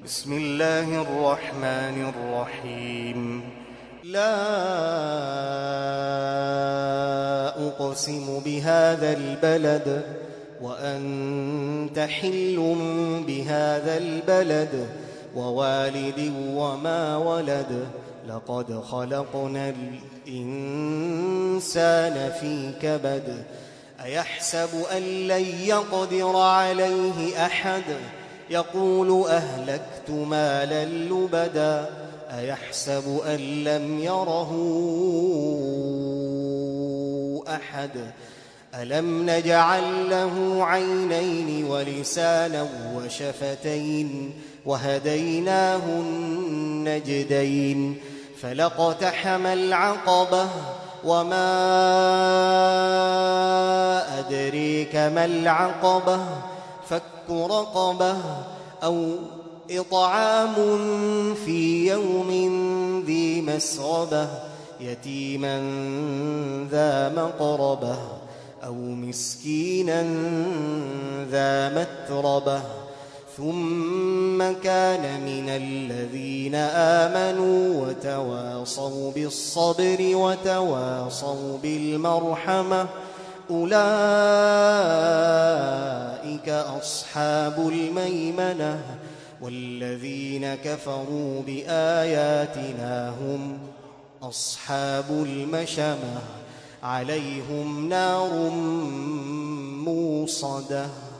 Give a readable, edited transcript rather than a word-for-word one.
بسم الله الرحمن الرحيم. لا أقسم بهذا البلد وأنت حل بهذا البلد ووالد وما ولد لقد خلقنا الإنسان في كبد أيحسب أن لن يقدر عليه أحد يقول أهلكت مالا لبدا أيحسب أن لم يره أحد ألم نجعل له عينين ولسانا وشفتين وهديناه النجدين فلاقتحم العقبة وما أدريك ما العقبة فك رقبة أو إطعام في يوم ذي مسغبة يتيما ذا مقربة أو مسكينا ذا متربة ثم كان من الذين آمنوا وتواصوا بالصبر وتواصوا بالمرحمة أولئك أصحاب الميمنة والذين كفروا بآياتنا هم أصحاب المشأمة عليهم نار موصدة.